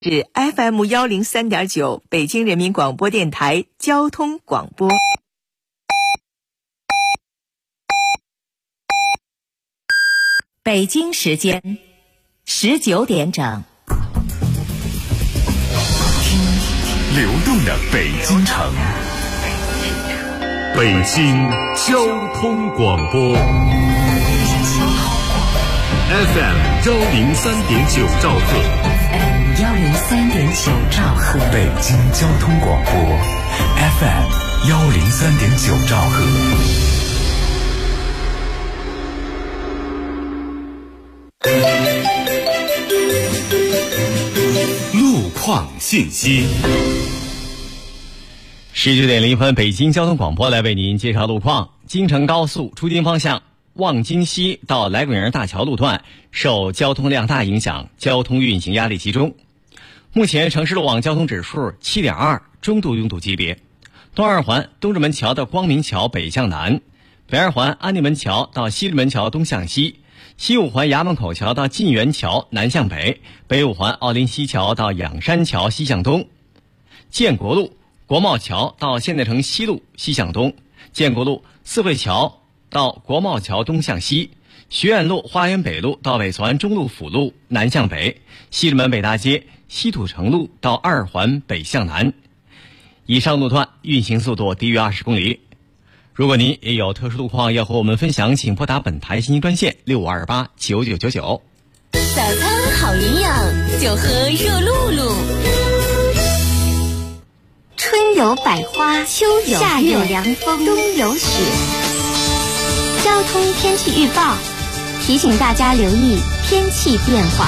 是 FM103.9 北京人民广播电台交通广播。北京时间19点整。 流动的北京城，北京交通广播 FM103.9 兆赫 103.9 兆赫， 北京交通广播 FM103.9 兆赫。路况信息。 19点0分，北京交通广播来为您介绍路况。京承高速出京方向望京西到来滚营大桥路段受交通量大影响，交通运行压力集中。目前城市路网交通指数 7.2， 中度拥堵级别。东二环东直门桥到光明桥北向南，北二环安定门桥到西直门桥东向西，西五环衙门口桥到晋源桥南向北，北五环奥林西桥到仰山桥西向东。建国路国贸桥到现代城西路西向东，建国路四惠桥到国贸桥东向西，学院路花园北路到北环中路辅路南向北，西直门北大街西土城路到二环北向南。以上路段运行速度低于20公里。如果您也有特殊路况要和我们分享，请拨打本台信息专线65289999。 早餐好营养，就喝热露露。春有百花，秋有夏有凉风，冬有雪。交通天气预报提醒大家留意天气变化。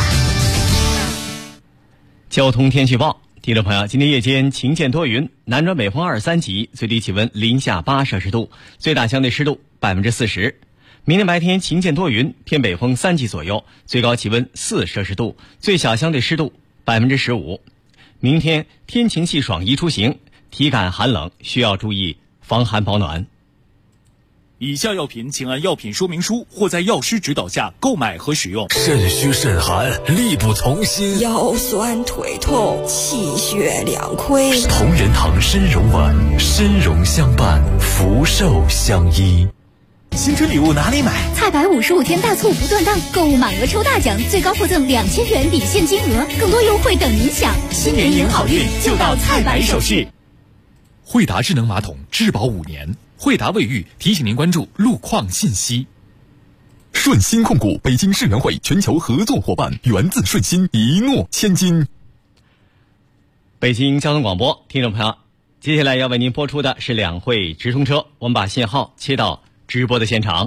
交通天气报，听众朋友，今天夜间晴间多云，南转北风2、3级，最低气温零下8摄氏度，最大相对湿度40%。明天白天晴间多云，偏北风3级左右，最高气温4摄氏度，最小相对湿度15%。明天天晴气爽，宜出行，体感寒冷，需要注意防寒保暖。 以下药品请按药品说明书或在药师指导下购买和使用。 肾虚肾寒，力不从心， 腰酸腿痛，气血两亏。 同仁堂参茸丸，参茸相伴，福寿相依。 新春礼物哪里买？ 菜百55天大促不断档，购物满额抽大奖，最高获赠2000元抵现金额，更多优惠等您享。 新年迎好运，就到菜百首饰。惠达智能马桶质保5年，惠达卫浴提醒您关注路况信息。 顺鑫控股北京世园会全球合作伙伴，源自顺鑫，一诺千金。 北京交通广播，听众朋友，接下来要为您播出的是两会直通车，我们把信号切到直播的现场。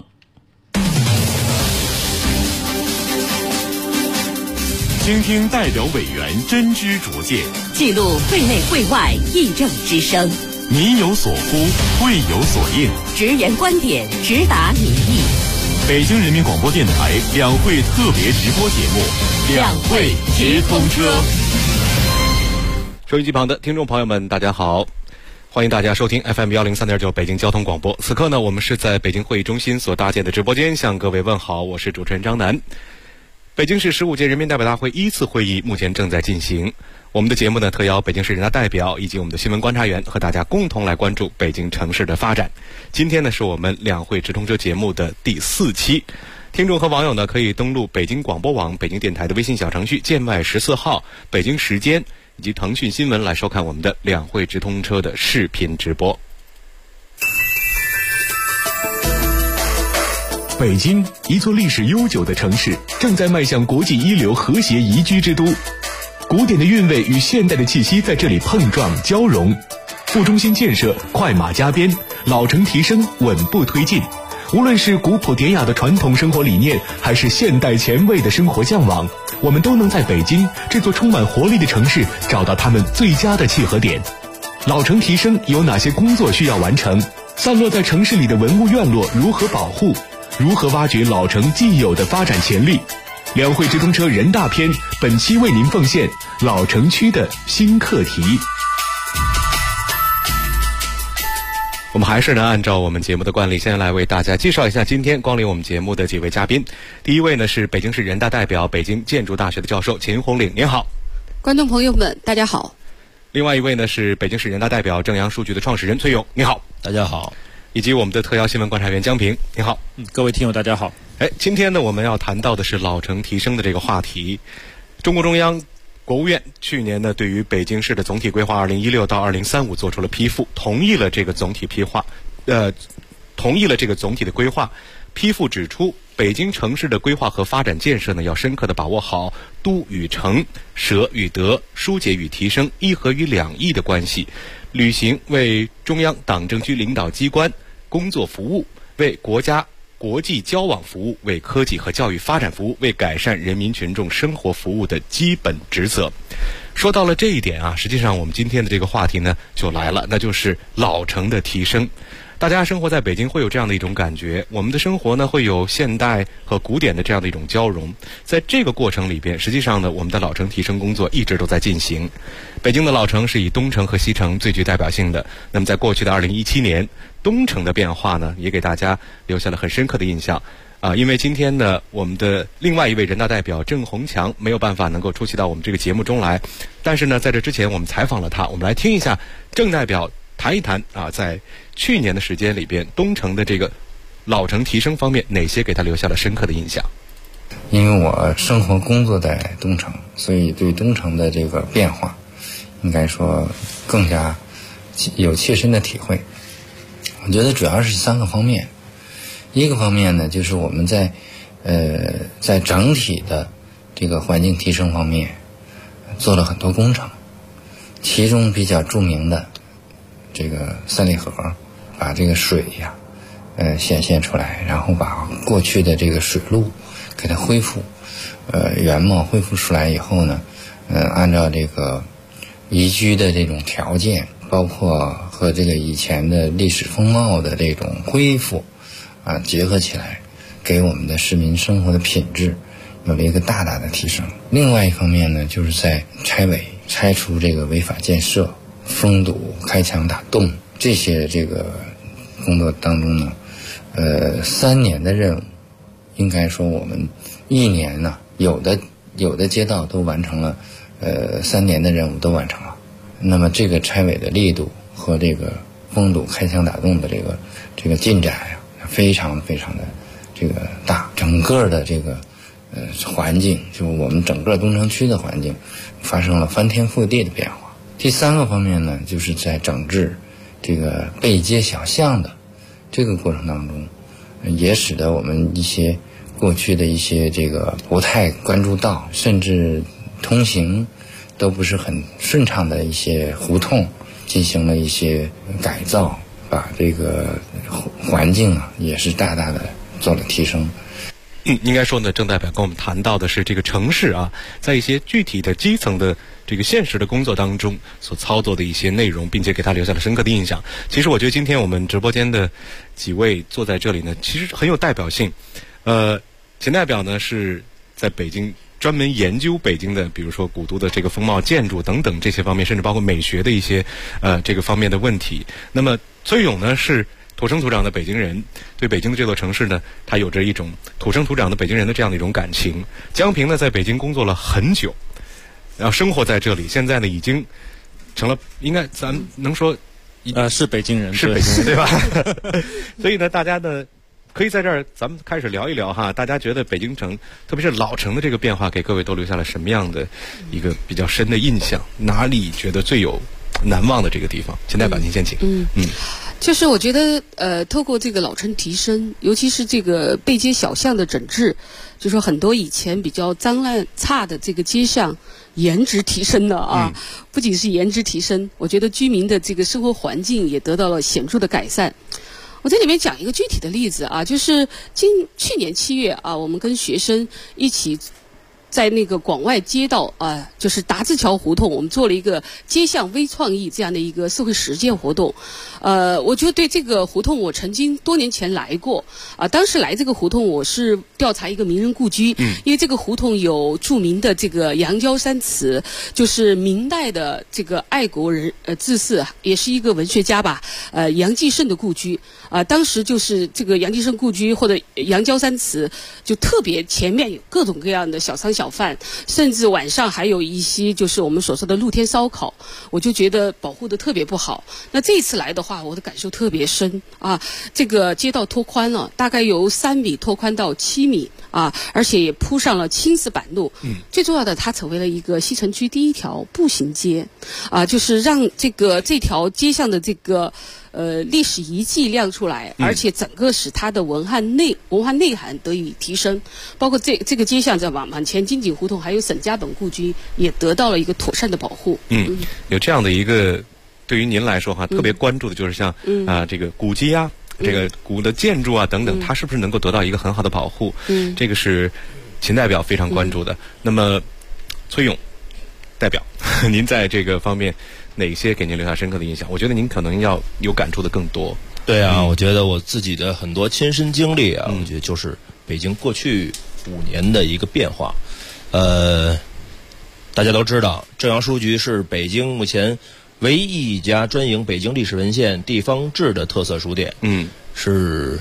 倾听代表委员真知灼见， 记录会内会外议政之声， 民有所呼，会有所应， 直言观点，直达民意。 北京人民广播电台两会特别直播节目《两会直通车》。 收音机旁的听众朋友们，大家好，欢迎大家收听 FM103.9 北京交通广播。此刻呢，我们是在北京会议中心所搭建的直播间向各位问好，我是主持人张楠。北京市15届人民代表大会1次会议目前正在进行，我们的节目呢特邀北京市人大代表以及我们的新闻观察员和大家共同来关注北京城市的发展。今天呢是我们两会直通车节目的第4期，听众和网友呢可以登录北京广播网、北京电台的微信小程序建外14号、北京时间以及腾讯新闻来收看我们的两会直通车的视频直播。 北京，一座历史悠久的城市，正在迈向国际一流和谐宜居之都。古典的韵味与现代的气息在这里碰撞交融，副中心建设快马加鞭，老城提升稳步推进。无论是古朴典雅的传统生活理念，还是现代前卫的生活向往，我们都能在北京这座充满活力的城市找到他们最佳的契合点。老城提升有哪些工作需要完成？散落在城市里的文物院落如何保护？如何挖掘老城既有的发展潜力？两会直通车人大篇本期为您奉献老城区的新课题。 我们还是按照我们节目的惯例，先来为大家介绍一下今天光临我们节目的几位嘉宾。第一位呢是北京市人大代表、北京建筑大学的教授秦红岭，您好。 观众朋友们，大家好。 另外一位呢是北京市人大代表正阳数据的创始人崔勇，你好。 大家好。 以及我们的特邀新闻观察员江平，你好。 各位听友大家好。 今天呢我们要谈到的是老城提升的这个话题。中共中央、国务院去年呢对于北京市的总体规划2016到2035做出了批复，同意了这个总体的规划。批复指出，北京城市的规划和发展建设呢，要深刻地把握好都与城、舍与得、疏解与提升、一和与两翼的关系，履行为中央党政区领导机关工作服务，为国家国际交往服务，为科技和教育发展服务，为改善人民群众生活服务的基本职责。说到了这一点啊，实际上我们今天的这个话题呢就来了，那就是老城的提升。大家生活在北京会有这样的一种感觉，我们的生活呢会有现代和古典的这样的一种交融。在这个过程里边，实际上呢我们的老城提升工作一直都在进行。北京的老城是以东城和西城最具代表性的，那么在过去的2017年，东城的变化呢也给大家留下了很深刻的印象。因为今天呢我们的另外一位人大代表郑洪强没有办法能够出席到我们这个节目中来，但是呢在这之前我们采访了他，我们来听一下郑代表谈一谈在去年的时间里边，东城的这个老城提升方面哪些给他留下了深刻的印象。 因为我生活工作在东城，所以对东城的这个变化应该说更加有切身的体会。我觉得主要是3个方面。一个方面呢，就是我们在整体的这个环境提升方面做了很多工程，其中比较著名的这个三里河，把这个水显现出来，然后把过去的这个水路给它恢复，原貌恢复出来以后呢，按照这个宜居的这种条件，包括和这个以前的历史风貌的这种恢复结合起来，给我们的市民生活的品质有了一个大大的提升。另外一方面呢，就是在拆除这个违法建设、封堵、开墙打洞这些这个工作当中呢，3年的任务，应该说我们1年呢，有的街道都完成了，3年的任务都完成了。那么这个拆违的力度和这个封堵、开墙打洞的这个进展非常非常的这个大，整个的这个环境，就我们整个东城区的环境发生了翻天覆地的变化。第3个方面呢，就是在整治这个背街小巷的这个过程当中，也使得我们一些过去的一些这个不太关注到，甚至通行都不是很顺畅的一些胡同进行了一些改造，把这个环境也是大大的做了提升。 应该说呢，郑代表跟我们谈到的是这个城市在一些具体的基层的这个现实的工作当中所操作的一些内容，并且给他留下了深刻的印象。其实我觉得今天我们直播间的几位坐在这里呢，其实很有代表性。钱代表呢是在北京专门研究北京的，比如说古都的这个风貌、建筑等等这些方面，甚至包括美学的一些这个方面的问题。那么崔勇呢是土生土长的北京人，对北京的这座城市呢，他有着一种土生土长的北京人的这样的一种感情。江平呢在北京工作了很久，然后生活在这里，现在呢已经成了，应该咱们能说是北京人， 是北京人对吧？所以呢，大家呢可以在这儿咱们开始聊一聊哈，大家觉得北京城，特别是老城的这个变化，给各位都留下了什么样的一个比较深的印象？哪里觉得最有难忘的这个地方？钱代表您先请。 就是我觉得透过这个老城提升，尤其是这个背街小巷的整治，就说很多以前比较脏乱差的这个街巷颜值提升了不仅是颜值提升，我觉得居民的这个生活环境也得到了显著的改善。我在里面讲一个具体的例子就是去年7月我们跟学生一起在那个广外街道就是达志桥胡同，我们做了一个街巷微创意这样的一个社会实践活动。我觉得对这个胡同，我曾经多年前来过当时来这个胡同，我是调查一个名人故居，因为这个胡同有著名的这个杨娇山祠，就是明代的这个爱国人志士，也是一个文学家吧，杨继盛的故居当时就是这个杨继盛故居或者杨娇山祠，就特别前面有各种各样的小商小小贩，甚至晚上还有一些就是我们所说的露天烧烤，我就觉得保护的特别不好。那这一次来的话，我的感受特别深啊，这个街道拓宽了，大概由3米拓宽到7米啊，而且也铺上了青石板路。最重要的，它成为了一个西城区第一条步行街啊，就是让这条街上的这个历史遗迹亮出来，而且整个使它的文化内涵得以提升，包括这个街巷在往前金井胡同还有沈家本故居也得到了一个妥善的保护。 有这样的一个，对于您来说特别关注的就是像这个古迹啊，这个古的建筑啊等等，它是不是能够得到一个很好的保护？这个是秦代表非常关注的。那么崔勇代表，您在这个方面哪些给您留下深刻的印象？我觉得您可能要有感触的更多。 对啊，我觉得我自己的很多亲身经历啊，我觉得就是北京过去5年的一个变化。大家都知道，正阳书局是北京目前唯一一家专营北京历史文献地方志的特色书店。是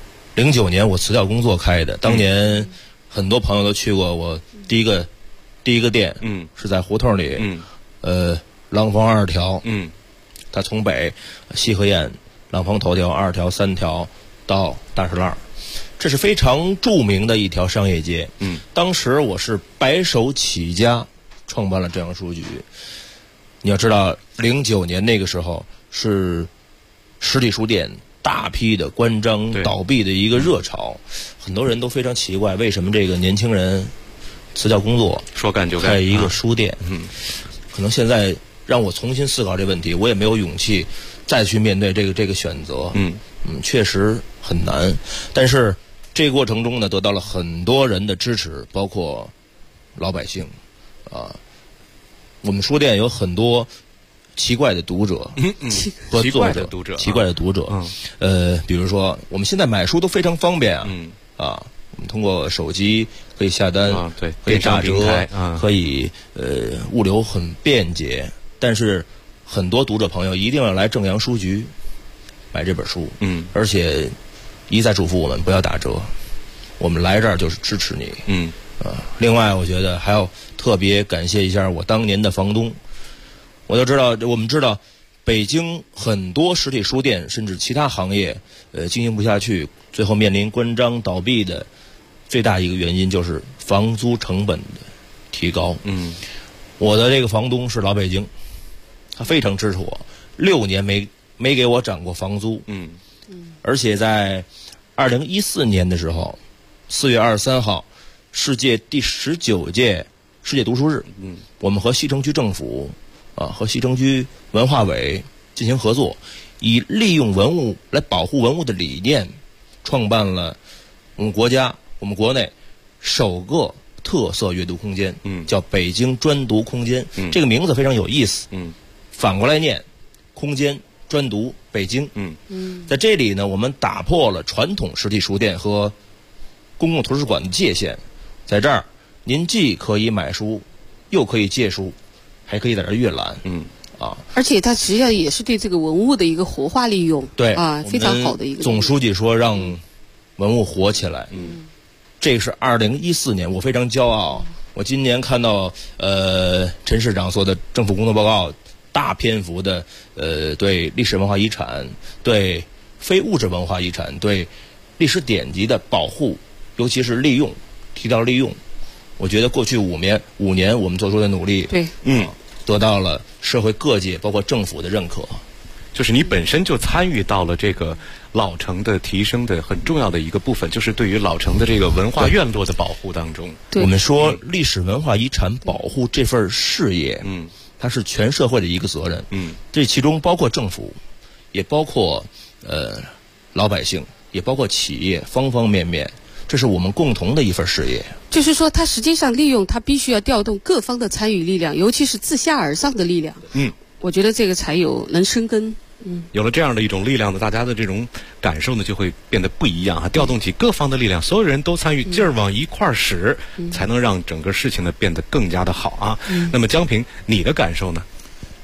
09年我辞掉工作开的，当年很多朋友都去过我第一个店，是在胡同里，廊坊2条，它从北西河沿、廊坊头条、2条、3条到大石栏，这是非常著名的一条商业街。当时我是白手起家创办了正阳书局。你要知道09年那个时候是实体书店大批的关张倒闭的一个热潮，很多人都非常奇怪，为什么这个年轻人辞掉工作说干就干开一个书店。可能现在让我重新思考这问题，我也没有勇气再去面对这个选择。确实很难，但是这个过程中呢，得到了很多人的支持，包括老百姓啊。我们书店有很多奇怪的读者和作者，奇怪的读者。比如说我们现在买书都非常方便啊，我们通过手机可以下单，可以打折，可以物流很便捷。但是很多读者朋友一定要来正阳书局买这本书，而且一再嘱咐我们不要打折，我们来这儿就是支持你。另外我觉得还要特别感谢一下我当年的房东。我们知道北京很多实体书店甚至其他行业经营不下去，最后面临关张倒闭的最大一个原因就是房租成本的提高。我的这个房东是老北京，他非常支持我，6年没给我涨过房租。而且在2014年的时候，4月23号世界第19届世界读书日，我们和西城区政府和西城区文化委进行合作，以利用文物来保护文物的理念，创办了我们国内首个特色阅读空间，叫北京专读空间。这个名字非常有意思，反过来念，空间专读北京。在这里呢，我们打破了传统实体书店和公共图书馆的界限，在这儿您既可以买书，又可以借书，还可以在这儿阅览。 而且它实际上也是对这个文物的一个活化利用。 对非常好的一个。 总书记说让文物活起来。这是2014年，我非常骄傲。我今年看到陈市长做的政府工作报告，大篇幅的对历史文化遗产、对非物质文化遗产、对历史典籍的保护，尤其是利用，提到利用。我觉得过去5年我们做出的努力，得到了社会各界包括政府的认可。 就是你本身就参与到了这个老城的提升的很重要的一个部分，就是对于老城的这个文化院落的保护当中。 我们说历史文化遗产保护这份事业，它是全社会的一个责任。这其中包括政府，也包括老百姓，也包括企业，方方面面。这是我们共同的一份事业。 就是说它实际上利用它必须要调动各方的参与力量，尤其是自下而上的力量。我觉得这个才能生根。 有了这样的一种力量呢，大家的这种感受呢就会变得不一样啊！调动起各方的力量，所有人都参与，劲儿往一块儿使，才能让整个事情呢变得更加的好啊！那么江平，你的感受呢？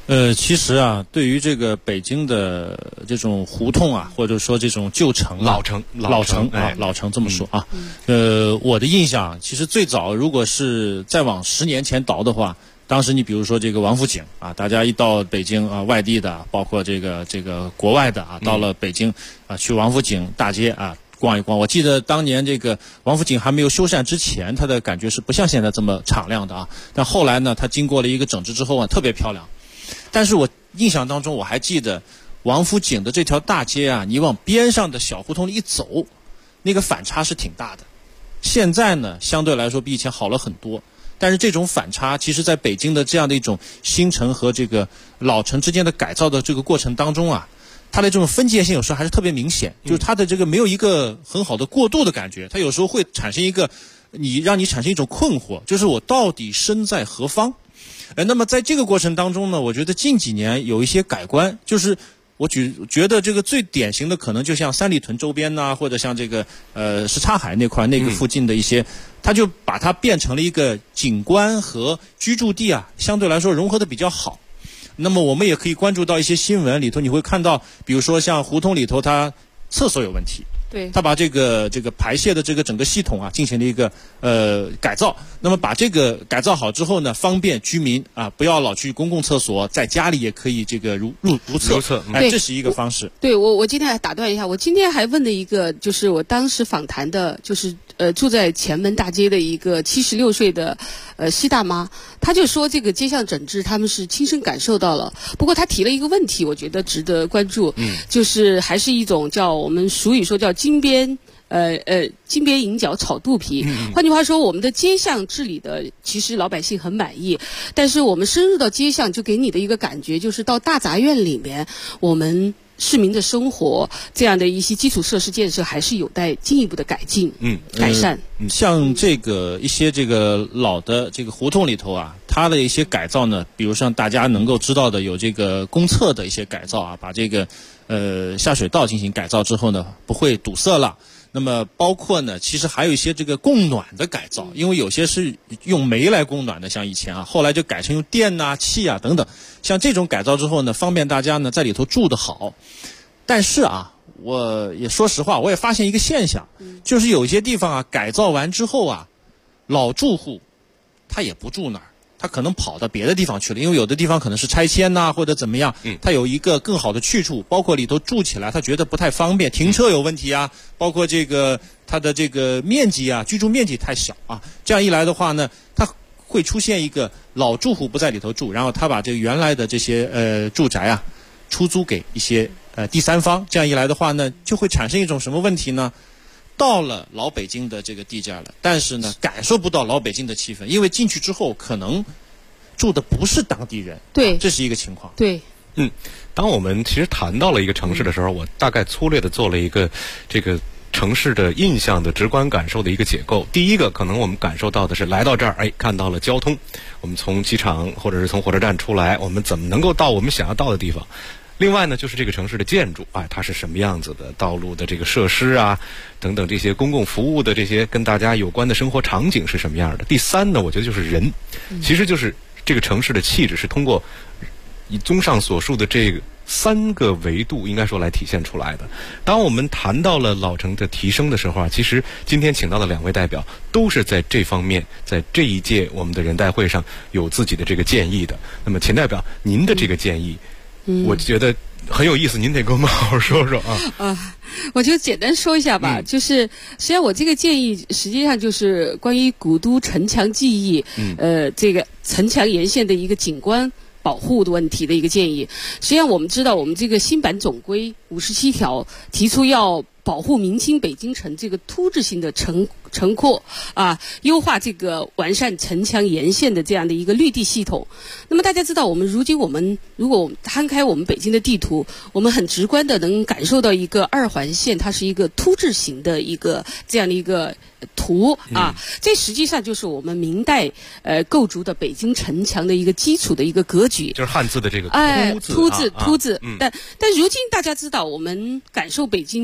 其实啊，对于这个北京的这种胡同啊，或者说这种旧城、 老城这么说啊，我的印象其实最早，如果是再往10年前倒的话，当时你比如说这个王府井啊，大家一到北京啊，外地的，包括这个国外的啊，到了北京啊，去王府井大街啊逛一逛。我记得当年这个王府井还没有修缮之前，它的感觉是不像现在这么敞亮的啊。但后来呢，它经过了一个整治之后啊，特别漂亮。但是我印象当中，我还记得王府井的这条大街啊，你往边上的小胡同里一走，那个反差是挺大的。现在呢，相对来说比以前好了很多。但是这种反差，其实在北京的这样的一种新城和这个老城之间的改造的这个过程当中啊，它的这种分界性有时候还是特别明显，就是它的这个没有一个很好的过渡的感觉，它有时候会产生一个让你产生一种困惑，就是我到底身在何方？那么在这个过程当中呢，我觉得近几年有一些改观，就是我觉得这个最典型的可能就像三里屯周边呐，或者像这个什刹海那块那个附近的一些，它就把它变成了一个景观和居住地啊，相对来说融合的比较好。那么我们也可以关注到一些新闻里头，你会看到，比如说像胡同里头它厕所有问题。 对， 他把这个排泄的这个整个系统啊进行了一个改造。那么把这个改造好之后呢，方便居民啊不要老去公共厕所，在家里也可以这个如厕。这是一个方式。 对，我今天还打断一下，我今天还问了一个，就是我当时访谈的，就是住在前门大街的一个76岁的西大妈，她就说这个街巷整治他们是亲身感受到了。不过她提了一个问题，我觉得值得关注，就是还是一种叫我们俗语说叫金边银角炒肚皮。换句话说，我们的街巷治理的其实老百姓很满意，但是我们深入到街巷，就给你的一个感觉就是到大杂院里面，我们市民的生活这样的一些基础设施建设还是有待进一步的改进、改善。 像这个一些这个老的这个胡同里头啊，它的一些改造呢，比如像大家能够知道的有这个公厕的一些改造啊，把这个下水道进行改造之后呢，不会堵塞了。那么包括呢，其实还有一些这个供暖的改造，因为有些是用煤来供暖的，像以前啊，后来就改成用电啊、气啊等等。像这种改造之后呢，方便大家呢在里头住得好。但是啊，我也说实话，我也发现一个现象，就是有些地方啊改造完之后啊，老住户他也不住那儿。他可能跑到别的地方去了，因为有的地方可能是拆迁呐，或者怎么样，他有一个更好的去处，包括里头住起来他觉得不太方便，停车有问题啊，包括这个他的这个面积啊，居住面积太小啊，这样一来的话呢，他会出现一个老住户不在里头住，然后他把这个原来的这些住宅啊出租给一些第三方，这样一来的话呢，就会产生一种什么问题呢？到了老北京的这个地界了，但是呢，感受不到老北京的气氛，因为进去之后可能住的不是当地人， 对， 这是一个情况。 对， 当我们其实谈到了一个城市的时候，我大概粗略的做了一个这个城市的印象的直观感受的一个解构。第一个，可能我们感受到的是来到这儿，看到了交通，我们从机场或者是从火车站出来，我们怎么能够到我们想要到的地方？另外呢，就是这个城市的建筑，它是什么样子的，道路的这个设施啊，等等这些公共服务的这些跟大家有关的生活场景是什么样的。第三呢，我觉得就是人，其实就是这个城市的气质是通过以综上所述的这个3个维度应该说来体现出来的。当我们谈到了老城的提升的时候啊，其实今天请到的2位代表都是在这方面，在这一届我们的人代会上有自己的这个建议的。那么钱代表，您的这个建议我觉得很有意思，您得跟我们好好说说啊。 我就简单说一下吧，就是实际上我这个建议实际上就是关于古都城墙记忆，这个城墙沿线的一个景观保护的问题的一个建议。实际上我们知道，我们这个新版总规57条提出要保护明清北京城这个突制性的城廓啊，优化这个完善城墙沿线的这样的一个绿地系统。那么大家知道，如果我们摊开我们北京的地图，我们很直观的能感受到一个2环线，它是一个突制型的一个这样的一个图啊，这实际上就是我们明代构筑的北京城墙的一个基础的一个格局， 就是汉字的这个突字。但如今大家知道，我们感受北京明城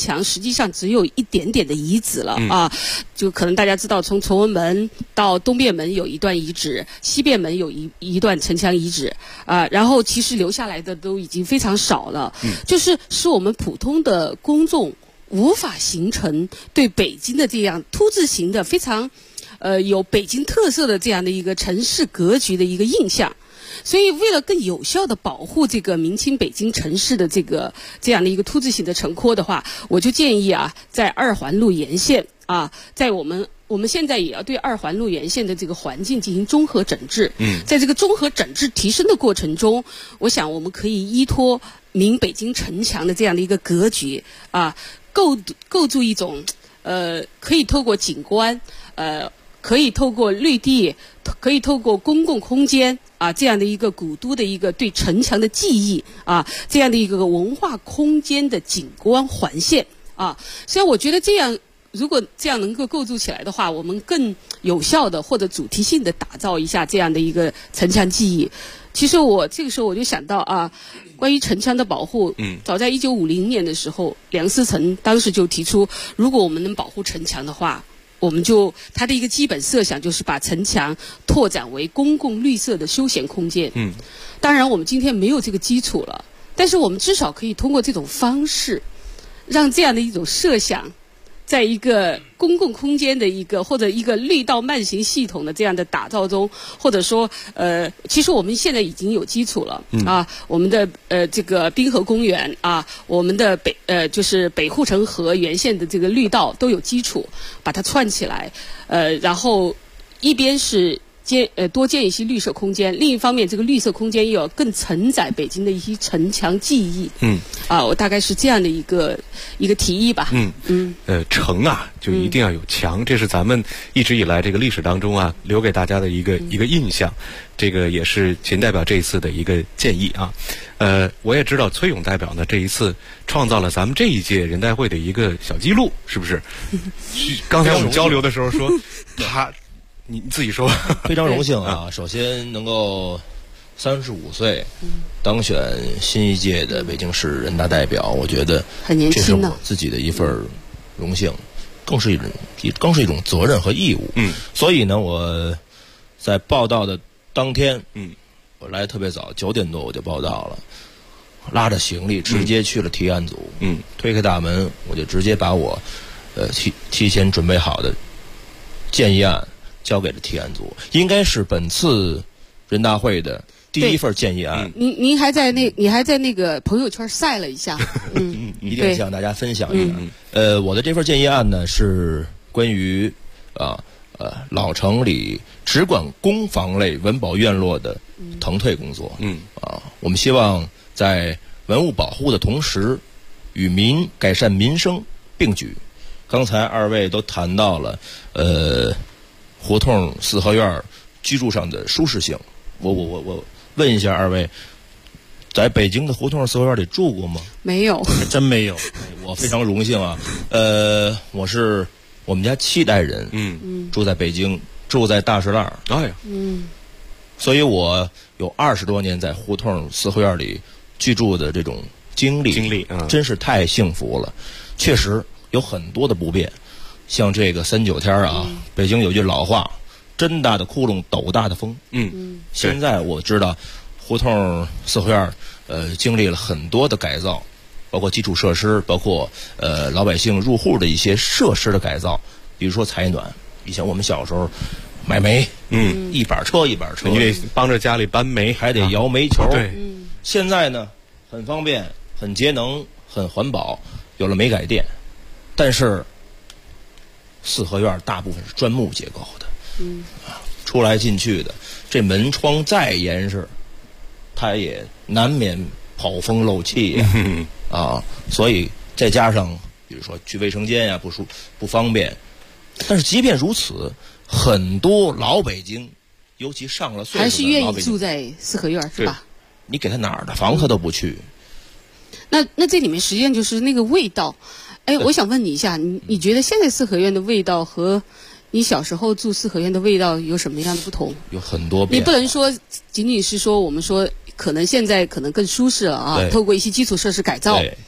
墙实际上只有一点点的遗址了啊，就可能大家知道，从崇文门到东便门有一段遗址，西便门有一段城墙遗址啊，然后其实留下来的都已经非常少了，就是使我们普通的公众无法形成对北京的这样凸字形的非常有北京特色的这样的一个城市格局的一个印象。所以为了更有效的保护这个明清北京城市的这样的一个凸字形的城廓的话，我就建议啊，在二环路沿线啊，在我们现在也要对二环路沿线的这个环境进行综合整治。在这个综合整治提升的过程中，我想我们可以依托明北京城墙的这样的一个格局啊，构筑一种可以透过景观可以透过绿地，可以透过公共空间啊，这样的一个古都的一个对城墙的记忆啊，这样的一个文化空间的景观环线啊，所以我觉得这样，如果这样能够构筑起来的话，我们更有效的或者主题性的打造一下这样的一个城墙记忆。其实我这个时候我就想到啊，关于城墙的保护，早在1950年的时候，梁思成当时就提出，如果我们能保护城墙的话，我们它的一个基本设想就是把城墙拓展为公共绿色的休闲空间。当然我们今天没有这个基础了，但是我们至少可以通过这种方式，让这样的一种设想，在一个公共空间的或者一个绿道慢行系统的这样的打造中，或者说其实我们现在已经有基础了啊，我们的这个滨河公园啊，我们的就是北护城河沿线的这个绿道都有基础，把它串起来，然后一边是多建一些绿色空间，另一方面这个绿色空间又要更承载北京的一些城墙记忆。我大概是这样的一个提议吧。 城啊就一定要有墙，这是咱们一直以来这个历史当中啊留给大家的一个印象，这个也是秦代表这一次的一个建议啊。我也知道崔勇代表呢这一次创造了咱们这一届人代会的一个小记录，是不是？刚才我们交流的时候说你自己说。 非常荣幸啊！首先能够35岁当选新一届的北京市人大代表，我觉得很年轻呢， 这是我自己的一份荣幸，更是一种责任和义务。所以呢，我在报道的当天，我来的特别早，9点多我就报道了，拉着行李直接去了提案组。推开大门，我就直接把我提前准备好的建议案交给了提案组，应该是本次人大会的第一份建议案。 你还在那个朋友圈晒了一下。 一定向大家分享一下。我的这份建议案呢是关于老城里只管公房类文保院落的腾退工作。我们希望在文物保护的同时，与改善民生并举。刚才二位都谈到了胡同四合院居住上的舒适性，我问一下二位，在北京的胡同四合院里住过吗？ 没有， 还真没有。 我非常荣幸啊，我是我们家7代人，住在北京，住在大石栏。所以我有20多年在胡同四合院里居住的这种经历，真是太幸福了。确实有很多的不便。像这个3-9天啊，北京有句老话，真大的窟窿斗大的风。现在我知道胡同四合院经历了很多的改造，包括基础设施，包括老百姓入户的一些设施的改造，比如说采暖。以前我们小时候买煤，一板车，你得帮着家里搬煤， 还得摇煤球。 对， 现在呢很方便，很节能，很环保，有了煤改电，但是四合院大部分是砖木结构的，出来进去的，这门窗再严实，它也难免跑风漏气呀，所以再加上比如说去卫生间呀不方便。但是即便如此，很多老北京，尤其上了岁数的还是愿意住在四合院，是吧？ 你给他哪儿的房他都不去。 那这里面实际上就是那个味道。我想问你一下，你觉得现在四合院的味道和你小时候住四合院的味道有什么样的不同？ 有很多变化。 你不能说仅仅是说我们说可能现在可能更舒适了啊，透过一些基础设施改造。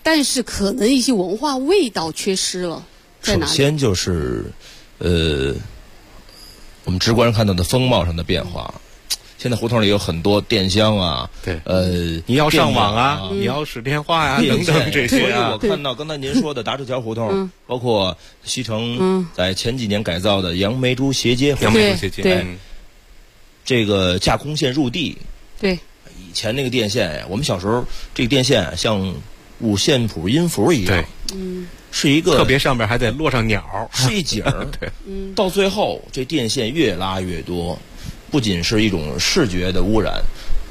但是可能一些文化味道缺失了，在哪里？ 首先就是我们直观看到的风貌上的变化。现在胡同里有很多电箱啊， 对，你要上网啊，你要使电话呀，等等这些啊。 我看到刚才您说的达州桥胡同，包括西城在前几年改造的杨梅竹斜街胡同， 对， 这个架空线入地， 对， 以前那个电线呀，我们小时候这个电线像五线谱音符一样， 对， 是一个特别上面还得落上鸟， 是一景儿， 对， 到最后这电线越拉越多。不仅是一种视觉的污染，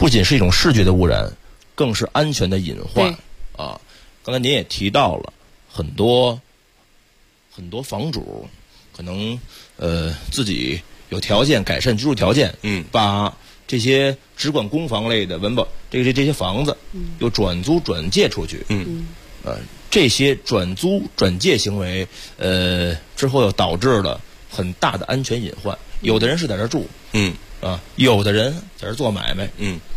更是安全的隐患啊！刚才您也提到了很多房主可能自己有条件改善居住条件，把这些只管公房类的这些房子，又转租转借出去，这些转租转借行为，之后又导致了很大的安全隐患。有的人是在这儿住，有的人在这做买卖，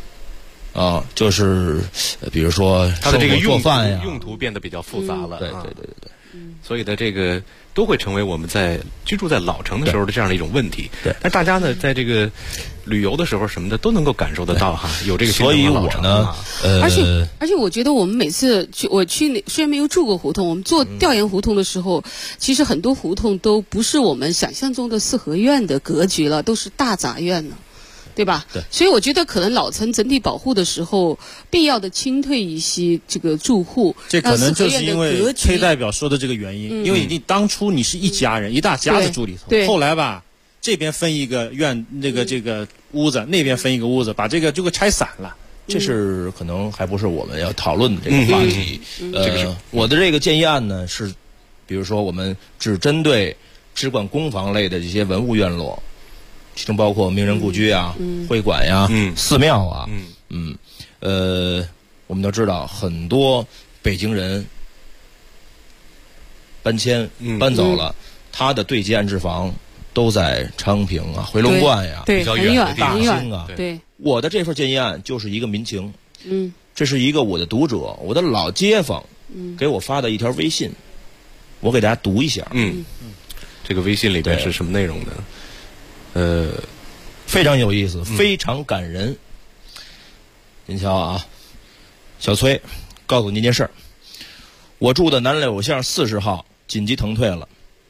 就是比如说他的这个用途变得比较复杂了， 对， 所以呢，这个都会成为我们在居住在老城的时候的这样的一种问题。 对， 但大家呢，在这个旅游的时候什么的都能够感受得到哈，有这个所以我呢， 而且我觉得我们每次去虽然没有住过胡同，我们做调研胡同的时候，其实很多胡同都不是我们想象中的四合院的格局了，都是大杂院了。对吧？ 对， 所以我觉得可能老城整体保护的时候，必要的清退一些这个住户。 这可能就是因为崔代表说的这个原因，因为你当初你是一家人，一大家子住里头，后来吧，这边分一个院，这个屋子，那边分一个屋子，把这个就给拆散了。 这是可能还不是我们要讨论的这个话题。我的这个建议案呢是，比如说我们只针对只管公房类的这些文物院落。其中包括名人故居啊、会馆呀、寺庙啊，我们都知道很多北京人搬迁、搬走了，他的对接安置房都在昌平啊、回龙观呀，比较远的大兴啊。 对， 我的这份建议案就是一个民情，这是一个我的读者、我的老街坊给我发的一条微信，我给大家读一下。 这个微信里边是什么内容呢？ 非常有意思，非常感人。您瞧啊，小崔，告诉您一件事儿，我住的南柳巷40号紧急腾退了，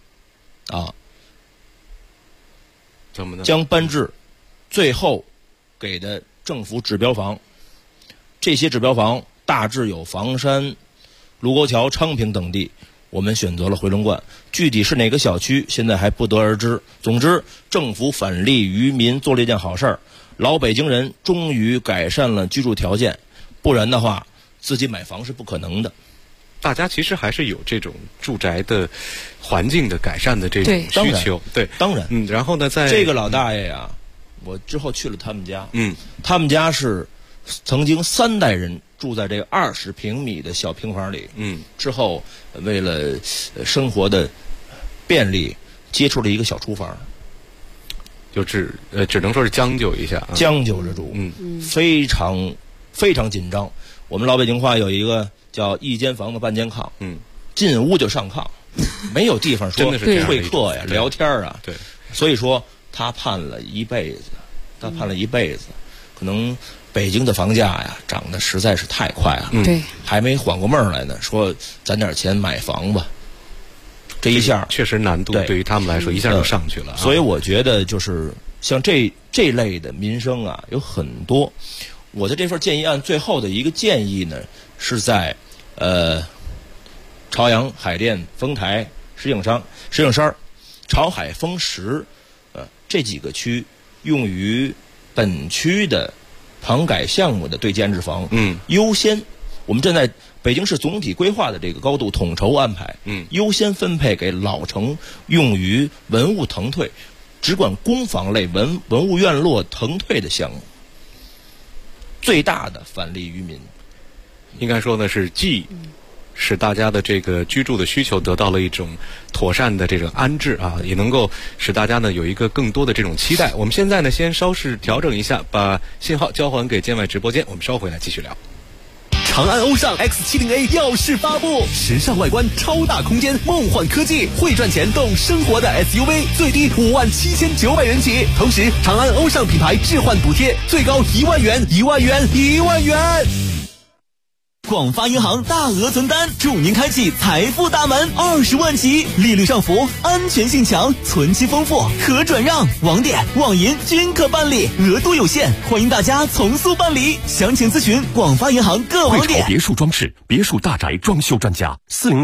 怎么呢？ 将搬至最后给的政府指标房，这些指标房大致有房山、卢沟桥、昌平等地。我们选择了回龙观，具体是哪个小区，现在还不得而知。总之，政府反利于民，做了一件好事儿，老北京人终于改善了居住条件，不然的话，自己买房是不可能的。 大家其实还是有这种住宅的环境的改善的这种需求，对， 当然， 然后呢，在这个老大爷呀，我之后去了他们家，他们家是曾经3代人住在这个20平米的小平房里，之后为了生活的便利，接触了一个小厨房， 就只能说是将就一下， 将就着住，非常非常紧张。我们老北京话有一个叫一间房子半间炕，进屋就上炕，没有地方说会客呀、聊天啊， 对， 所以说他盼了一辈子，可能。北京的房价呀，涨得实在是太快了， 对， 还没缓过味儿来呢，说攒点钱买房吧，这一下确实难度对于他们来说一下就上去了。 所以我觉得就是像这类的民生啊，有很多。我的这份建议案最后的一个建议呢，是在朝阳、海淀、丰台、石景山、朝海、丰石这几个区用于本区的棚改项目的对接安置房，优先，我们站在北京市总体规划的这个高度统筹安排，优先分配给老城用于文物腾退，只管公房类文物院落腾退的项目，最大的返利于民。 应该说呢是既使大家的这个居住的需求得到了一种妥善的这种安置啊，也能够使大家呢有一个更多的这种期待。我们现在呢先稍事调整一下，把信号交还给监外直播间，我们稍回来继续聊。 长安欧尚 X70A 耀世发布，时尚外观，超大空间，梦幻科技，会赚钱懂生活的 SUV， 最低57900元起。同时，长安欧尚品牌置换补贴最高1万元，1万元，1万元。广发银行大额存单，祝您开启财富大门，20万起，利率上浮，安全性强，存期丰富，可转让，网点、网银均可办理，额度有限，欢迎大家从速办理。详情咨询广发银行各网点。 别墅装饰、别墅大宅装修专家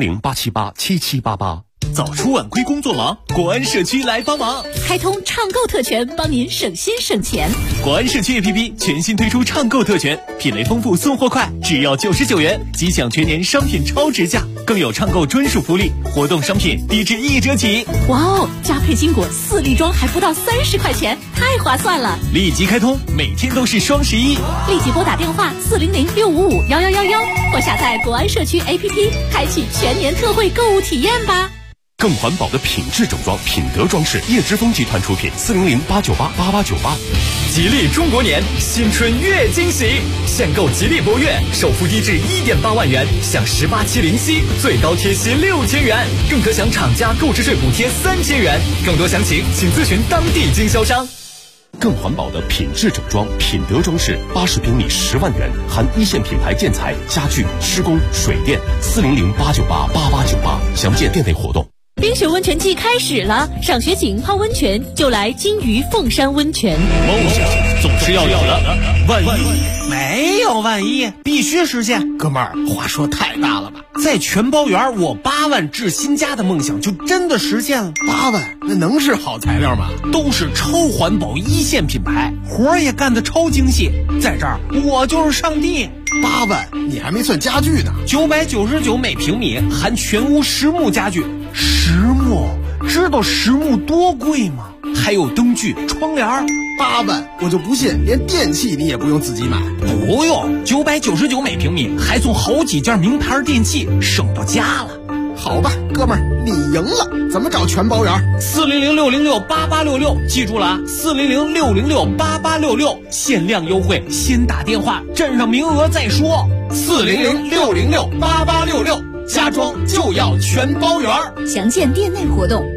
，400-878-7788。 早出晚归工作忙，国安社区来帮忙， 开通畅购特权，帮您省心省钱。 国安社区 APP 全新推出畅购特权，品类丰富，送货快，只要99元即享全年商品超值价，更有畅购专属福利，活动商品低至1折起。 哇哦，加配金果4粒装还不到30块钱，太划算了！ 立即开通，每天都是双11， 立即拨打电话400-655-1111，或下载国安社区 APP， 开启全年特惠购物体验吧。 更环保的品质整装，品德装饰，叶之峰集团出品，400-898-8898。 吉利中国年，新春月惊喜，限购吉利博越，首付低至1.8万元，享18期零息，最高贴息6000元，更可享厂家购置税补贴3000元。更多详情，请咨询当地经销商。 更环保的品质整装，品德装饰，80平米10万元，含一线品牌建材、家具、施工、水电，400-898-8898，详见店内活动。 冰雪温泉季开始了，赏雪景泡温泉就来金鱼凤山温泉。 梦想总是要有的，万一没有万一，必须实现。哥们儿，话说太大了吧？在全包园，我8万置新家的梦想就真的实现了。8万，那能是好材料吗？都是超环保一线品牌，活儿也干得超精细。在这儿，我就是上帝。8万，你还没算家具呢。999每平米，含全屋实木家具。实木，知道实木多贵吗？还有灯具、窗帘。8万，我就不信连电器你也不用自己买。不用，999每平米，还送好几件名牌电器，省到家了。好吧，哥们儿，你赢了。怎么找全包圆？400-606-8866，记住了啊，400-606-8866，限量优惠，先打电话，占上名额再说。400-606-8866，家装就要全包圆。 详见店内活动。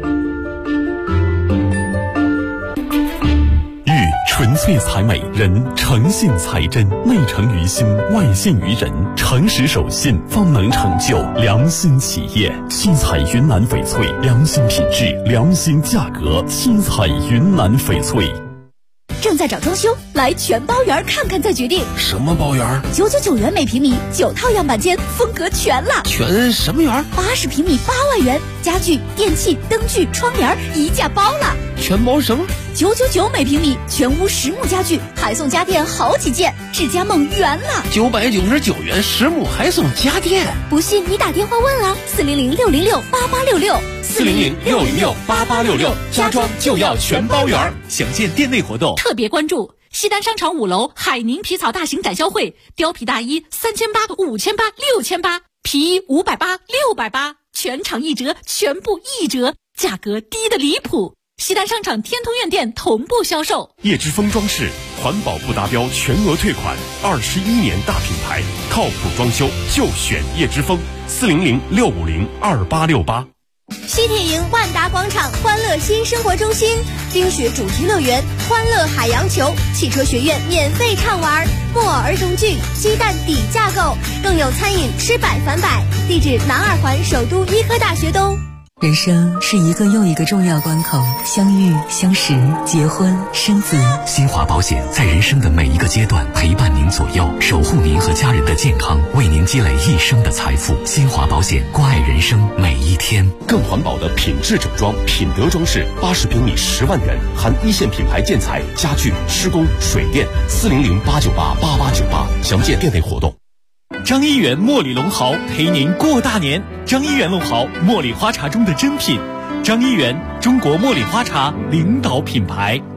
纯粹才美，人诚信才真，内诚于心，外信于人，诚实守信，方能成就良心企业。七彩云南翡翠，良心品质，良心价格，七彩云南翡翠。 正在找装修，来全包园看看再决定。 什么包园 ？999元每平米，9套样板间，风格全了。 全什么园 ？80平米8万元，家具、电器、灯具、窗帘一价包了。 全包什么 ？999每平米，全屋实木家具，还送家电好几件，置家梦圆了。 999元实木还送家电， 不信你打电话问啊，400-606-8866。 400-606-8866，家装就要全包圆。详见店内活动。 特别关注西单商场5楼海宁皮草大型展销会，貂皮大衣3800、5800、6800，皮衣580、680，全场1折，全部1折，价格低得离谱。西单商场天通苑店同步销售。 叶之峰装饰，环保不达标全额退款，21年大品牌，靠谱装修就选叶之峰。400-650-2868。 西铁营万达广场欢乐新生活中心，冰雪主题乐园，欢乐海洋球，汽车学院免费畅玩，木偶儿童剧，鸡蛋底架构，更有餐饮吃百返百。地址南2环首都医科大学东。 人生是一个又一个重要关口，相遇、相识、结婚、生子。 新华保险在人生的每一个阶段陪伴您左右，守护您和家人的健康，为您积累一生的财富。新华保险，关爱人生每一天。 更环保的品质整装，品德装饰，80平米10万元，含一线品牌建材、家具、施工、水电，400-898-8898，详见店内活动。 张一元茉莉龙毫陪您过大年。张一元龙毫，茉莉花茶中的珍品。张一元，中国茉莉花茶领导品牌。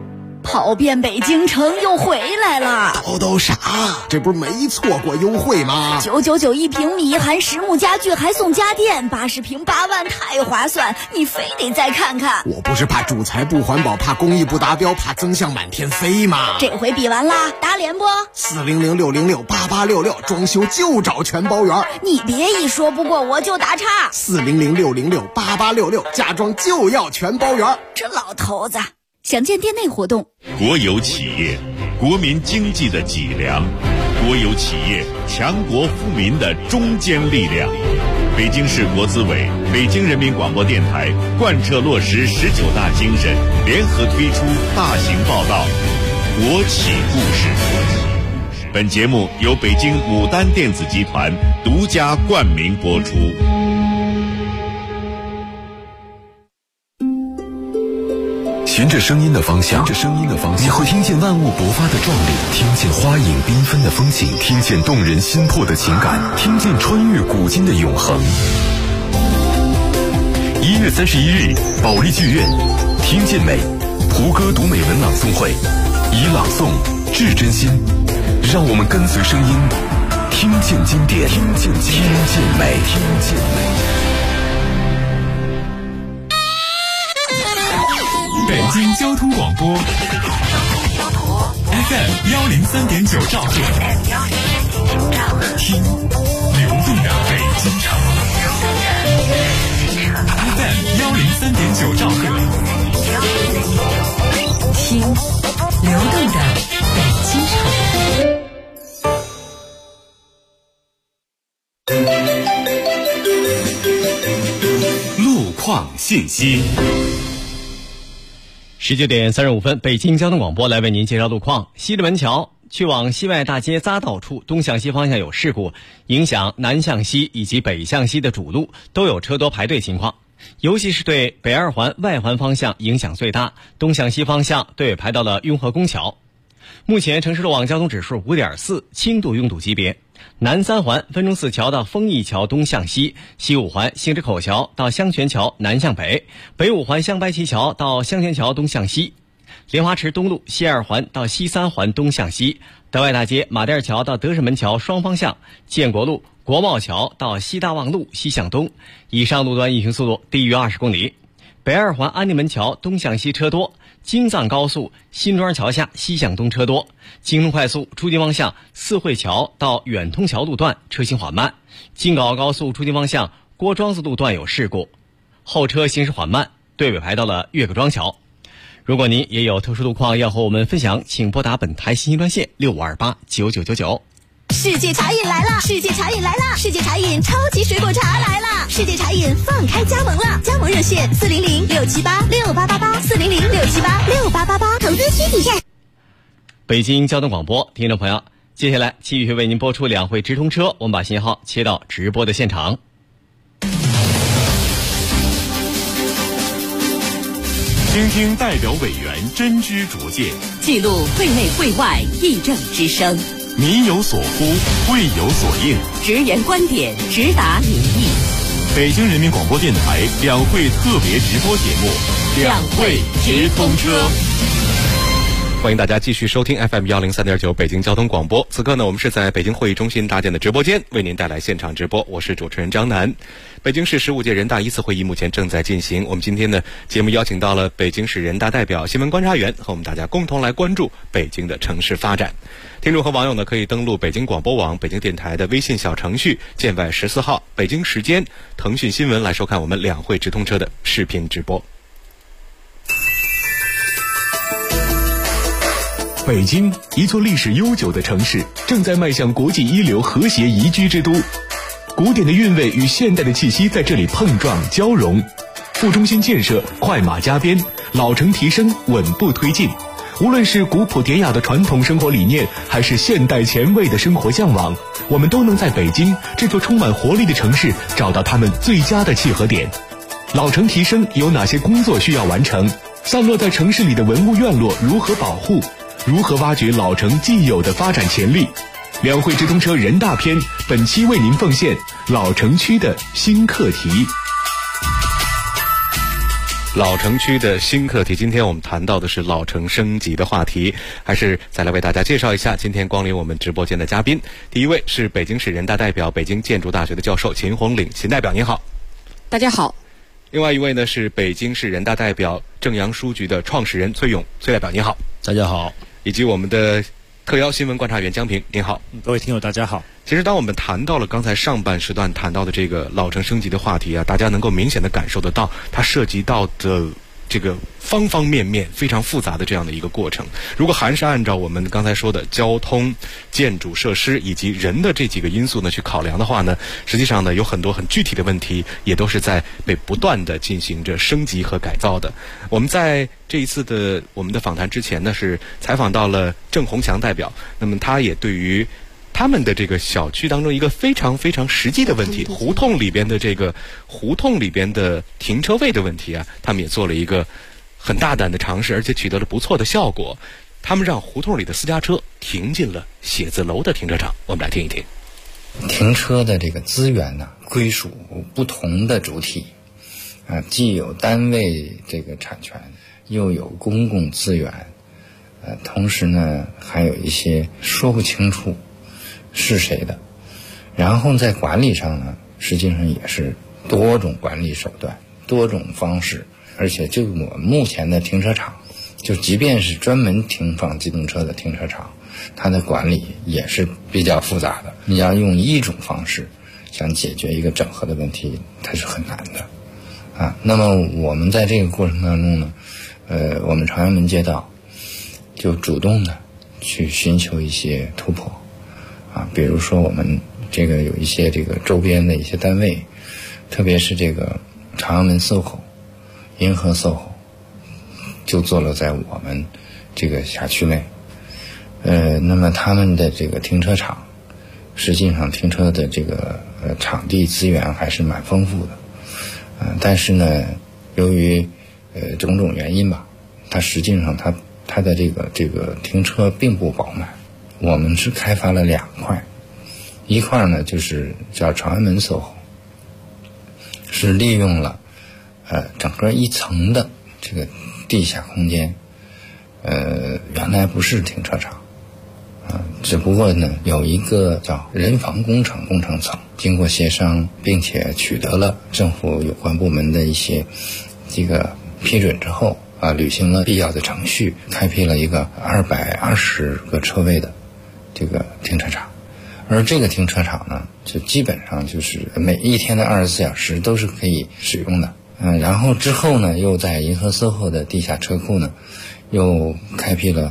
跑遍北京城又回来了。 都啥？这不是没错过优惠吗 ？999一平米，含实木家具还送家电，80平8万，太划算！你非得再看看。 我不是怕主材不环保，怕工艺不达标，怕增项满天飞吗？ 这回比完啦，打脸不？400-606-8866，装修就找全包圆。 你别一说不过我就打岔。 400-606-8866，家装就要全包圆。 这老头子。详见店内活动。 国有企业，国民经济的脊梁；国有企业，强国富民的中坚力量。北京市国资委、北京人民广播电台贯彻落实19大精神，联合推出大型报道《国企故事》。本节目由北京牡丹电子集团独家冠名播出。 循着声音的方向，你会听见万物勃发的壮丽，听见花影缤纷的风景，听见动人心魄的情感，听见穿越古今的永恒。1月31日，保利剧院，听见美，胡歌读美文朗诵会，以朗诵致真心，让我们跟随声音，听见经典，听见美，听见美。 北京交通广播 FM 103.9兆赫，听流动的北京城。FM 103.9兆赫， 听流动的北京城。 路况信息。 19点35分，北京交通广播来为您介绍路况。西直门桥去往西外大街匝道处东向西方向有事故，影响南向西以及北向西的主路都有车多排队情况，尤其是对北二环外环方向影响最大，东向西方向队排到了雍和宫桥。目前城市路网交通指数 5.4， 轻度拥堵级别。南三环分钟寺桥到丰益桥东向西，西五环兴直口桥到香泉桥南向北，北五环香白旗桥到香泉桥东向西，莲花池东路西二环到西三环东向西，德外大街马甸桥到德胜门桥双方向，建国路国贸桥到西大望路西向东，以上路段运行速度低于20公里。北二环安定门桥东向西车多，京藏高速新庄桥下西向东车多，京通快速出京方向四惠桥到远通桥路段车行缓慢，京港澳高速出京方向郭庄子路段有事故，后车行驶缓慢，队尾排到了岳各庄桥。如果您也有特殊路况要和我们分享，请拨打本台信息专线65289999。 世界茶饮来了！世界茶饮来了！世界茶饮超级水果茶来了！世界茶饮放开加盟了，加盟热线400-678-6888，400-678-6888，投资需谨慎。 北京交通广播，听众朋友，接下来继续为您播出两会直通车，我们把信号切到直播的现场。 听听代表委员真知灼见， 记录会内会外议政之声。 民有所呼，会有所应， 直言观点，直达民意。 北京人民广播电台两会特别直播节目《两会直通车》。 欢迎大家继续收听 FM 103.9北京交通广播。此刻呢，我们是在北京会议中心搭建的直播间，为您带来现场直播。我是主持人张楠。北京市15届人大1次会议目前正在进行。我们今天呢，节目邀请到了北京市人大代表、新闻观察员，和我们大家共同来关注北京的城市发展。听众和网友呢，可以登录北京广播网、北京电台的微信小程序，建外14号北京时间、腾讯新闻来收看我们两会直通车的视频直播。 北京，一座历史悠久的城市，正在迈向国际一流和谐宜居之都。古典的韵味与现代的气息在这里碰撞交融，副中心建设快马加鞭，老城提升稳步推进。无论是古朴典雅的传统生活理念，还是现代前卫的生活向往，我们都能在北京这座充满活力的城市找到他们最佳的契合点。老城提升有哪些工作需要完成？散落在城市里的文物院落如何保护？如何挖掘老城既有的发展潜力？两会直通车人大篇本期为您奉献老城区的新课题。 老城区的新课题，今天我们谈到的是老城升级的话题，还是再来为大家介绍一下今天光临我们直播间的嘉宾。第一位是北京市人大代表、北京建筑大学的教授秦红岭，秦代表您好。 大家好。 另外一位呢是北京市人大代表、正阳书局的创始人崔勇，崔代表您好。 大家好。 以及我们的特邀新闻观察员江平，您好。 各位听友大家好。 其实当我们谈到了刚才上半时段谈到的这个老城升级的话题啊，大家能够明显的感受得到它涉及到的这个方方面面非常复杂的这样的一个过程。如果还是按照我们刚才说的交通、建筑设施以及人的这几个因素呢去考量的话呢，实际上呢有很多很具体的问题也都是在被不断的进行着升级和改造的。我们在这一次的我们的访谈之前呢，是采访到了郑洪强代表，那么他也对于他们的这个小区当中一个非常非常实际的问题，胡同里边的停车位的问题啊，他们也做了一个很大胆的尝试，而且取得了不错的效果。他们让胡同里的私家车停进了写字楼的停车场，我们来听一听。 停车的这个资源呢，归属不同的主体啊，既有单位这个产权，又有公共资源，同时呢还有一些说不清楚是谁的。然后在管理上呢，实际上也是多种管理手段、多种方式，而且就我们目前的停车场，就即便是专门停放机动车的停车场，它的管理也是比较复杂的。你要用一种方式想解决一个整合的问题，它是很难的啊。那么我们在这个过程当中呢，我们朝阳门街道就主动的去寻求一些突破啊，比如说我们这个有一些这个周边的一些单位，特别是这个朝阳门 SOHO、银河 SOHO， 就坐落在我们这个辖区内。那么他们的这个停车场，实际上停车的这个场地资源还是蛮丰富的，但是呢，由于种种原因吧，它实际上它的这个停车并不饱满。我们是开发了2块，一块呢就是叫朝阳门 SOHO， 是利用了整个一层的这个地下空间，原来不是停车场只不过呢有一个叫人防工程层，经过协商并且取得了政府有关部门的一些这个批准之后履行了必要的程序，开辟了一个220个车位的这个停车场。而这个停车场呢，就基本上就是每一天的24小时都是可以使用的。然后之后呢，又在银河 SOHO 的地下车库呢，又开辟了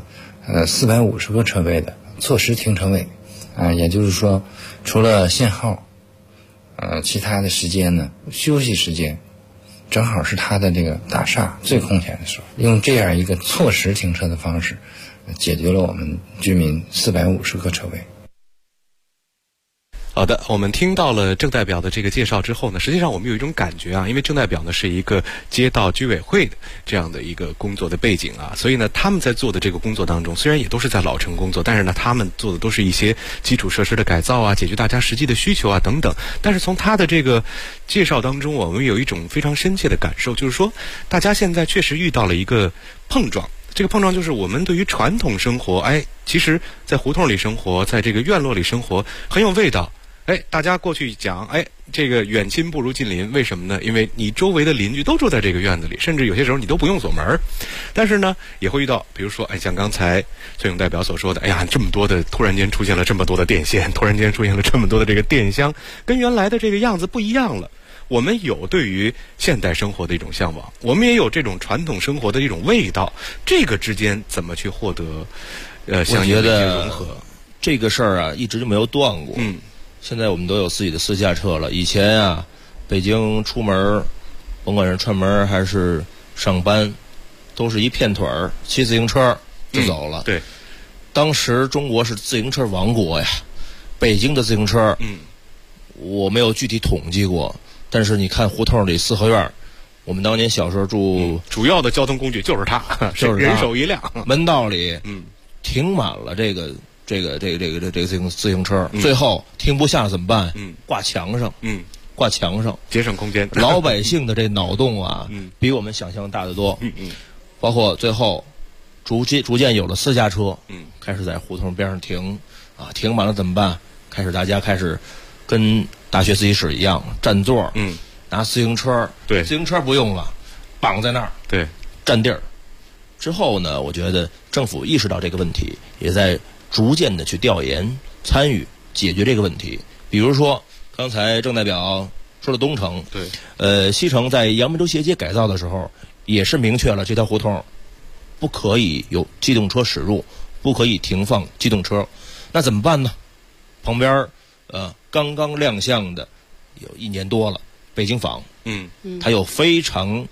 450个车位的错时停车位也就是说，除了限号，其他的时间呢，休息时间，正好是它的这个大厦最空闲的时候，用这样一个错时停车的方式，解决了我们居民450个车位。 好的，我们听到了郑代表的这个介绍之后呢，实际上我们有一种感觉因为郑代表呢是一个街道居委会的这样的一个工作的背景所以呢他们在做的这个工作当中，虽然也都是在老城工作，但是呢他们做的都是一些基础设施的改造解决大家实际的需求等等。但是从他的这个介绍当中，我们有一种非常深切的感受，就是说大家现在确实遇到了一个碰撞。这个碰撞就是我们对于传统生活，其实在胡同里生活，在这个院落里生活很有味道。大家过去讲，这个远亲不如近邻，为什么呢？因为你周围的邻居都住在这个院子里，甚至有些时候你都不用锁门。但是呢，也会遇到，比如说，像刚才崔勇代表所说的，这么多的，突然间出现了这么多的电线，突然间出现了这么多的这个电箱，跟原来的这个样子不一样了。我们有对于现代生活的一种向往，我们也有这种传统生活的一种味道，这个之间怎么去获得相应的一些融合？ 这个事儿一直就没有断过。现在我们都有自己的私家车了。以前北京出门，甭管是串门还是上班，都是一片腿儿骑自行车就走了。 对， 当时中国是自行车王国呀，北京的自行车，我没有具体统计过，但是你看胡同里四合院，我们当年小时候住， 主要的交通工具就是它， 就是人手一辆， 门道里停满了这个自行车，最后停不下怎么办？挂墙上， 挂墙上， 节省空间。 老百姓的这脑洞啊，比我们想象大得多。包括最后逐渐有了私家车，开始在胡同边上停，停满了怎么办？大家开始跟大学自习室一样占座，拿自行车， 对， 自行车不用了，绑在那儿， 对， 占地儿。之后呢，我觉得政府意识到这个问题，也在逐渐的去调研、参与解决这个问题。比如说，刚才郑代表说了东城， 对， 西城在杨梅洲斜街改造的时候，也是明确了这条胡同不可以有机动车驶入，不可以停放机动车。那怎么办呢？旁边刚刚亮相的有1年多了，北京坊，它有非常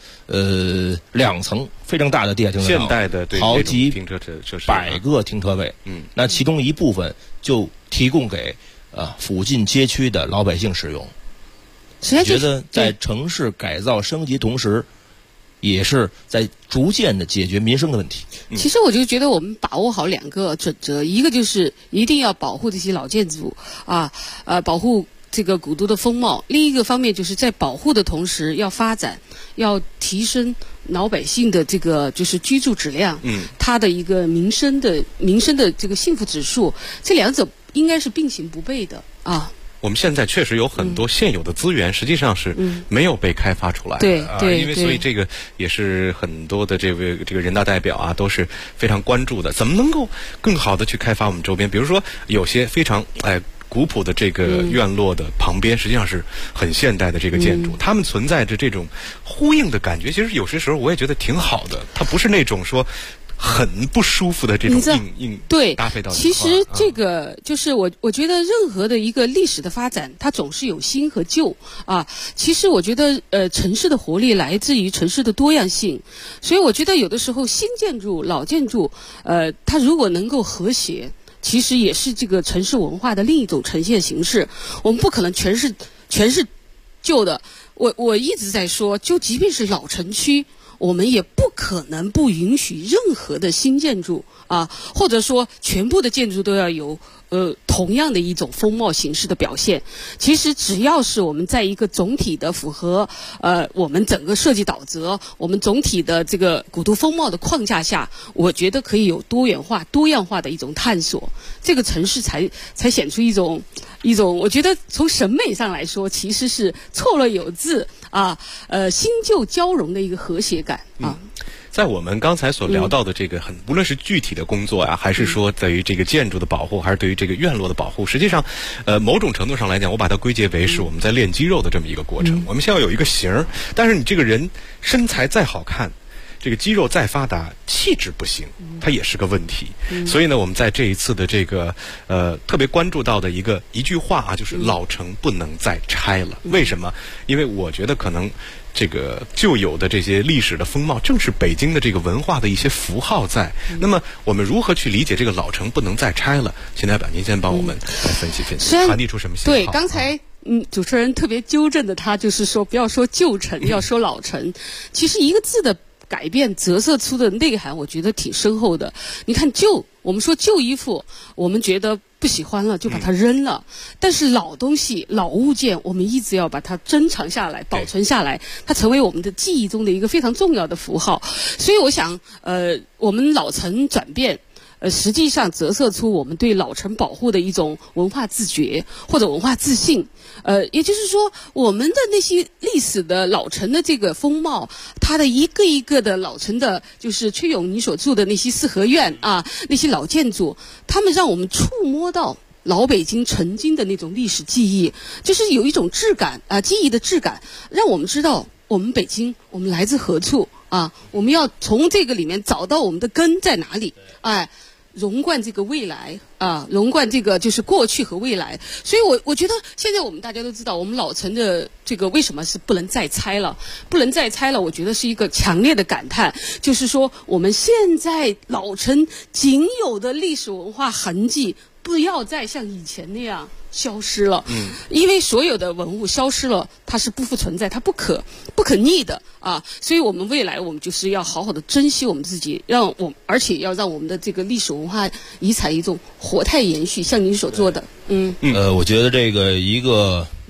2层非常大的地下停车场， 现代的好几停车设施 100个停车位，那其中一部分就提供给附近街区的老百姓使用。我觉得在城市改造升级同时，也是在逐渐的解决民生的问题。 其实我就觉得我们把握好2个准则，一个就是一定要保护这些老建筑保护这个古都的风貌；另一个方面就是在保护的同时要发展，要提升老百姓的这个就是居住质量，它的一个民生的这个幸福指数，这2者应该是并行不悖的啊。 我们现在确实有很多现有的资源，实际上是没有被开发出来的。 对， 因为所以这个也是很多的这个人大代表都是非常关注的，怎么能够更好的去开发我们周边？比如说有些非常古朴的这个院落的旁边，实际上是很现代的这个建筑，它们存在着这种呼应的感觉。其实有些时候我也觉得挺好的，它不是那种说很不舒服的这种硬搭配到一块。 其实这个就是我觉得任何的一个历史的发展，它总是有新和旧啊。其实我觉得城市的活力来自于城市的多样性，所以我觉得有的时候新建筑、老建筑，它如果能够和谐，其实也是这个城市文化的另一种呈现形式。我们不可能全是旧的。我一直在说，就即便是老城区，我们也不可能不允许任何的新建筑或者说全部的建筑都要有同样的一种风貌形式的表现。其实只要是我们在一个总体的符合我们整个设计导则，我们总体的这个古都风貌的框架下，我觉得可以有多元化、多样化的一种探索，这个城市才显出一种我觉得从审美上来说，其实是错落有致新旧交融的一个和谐感在我们刚才所聊到的这个无论是具体的工作还是说对于这个建筑的保护，还是对于这个院落的保护，实际上某种程度上来讲，我把它归结为是我们在练肌肉的这么一个过程。我们先要有一个型，但是你这个人身材再好看，这个肌肉再发达，气质不行，它也是个问题。所以呢，我们在这一次的这个特别关注到的一句话就是老城不能再拆了。为什么？因为我觉得可能这个旧有的这些历史的风貌，正是北京的这个文化的一些符号在。那么我们如何去理解这个老城不能再拆了？现在您先帮我们来分析分析，传递出什么信号？ 对，刚才主持人特别纠正的他，就是说不要说旧城，要说老城。其实一个字的改变折射出的内涵，我觉得挺深厚的。你看我们说旧衣服，我们觉得不喜欢了就把它扔了，但是老东西、老物件，我们一直要把它珍藏下来、保存下来，它成为我们的记忆中的一个非常重要的符号。所以我想，我们老城转变，实际上折射出我们对老城保护的一种文化自觉或者文化自信。也就是说，我们的那些历史的老城的这个风貌，它的一个一个的老城的，就是崔永你所住的那些四合院那些老建筑，他们让我们触摸到老北京曾经的那种历史记忆，就是有一种质感记忆的质感，让我们知道我们北京，我们来自何处我们要从这个里面找到我们的根在哪里，融贯这个未来融贯这个就是过去和未来。所以我觉得现在我们大家都知道，我们老城的这个为什么是不能再拆了，我觉得是一个强烈的感叹，就是说我们现在老城仅有的历史文化痕迹，不要再像以前那样消失了。因为所有的文物消失了，它是不复存在，它不可逆的所以我们未来我们就是要好好的珍惜我们自己，而且要让我们的这个历史文化遗产一种活态延续，像您所做的。 我觉得这个一个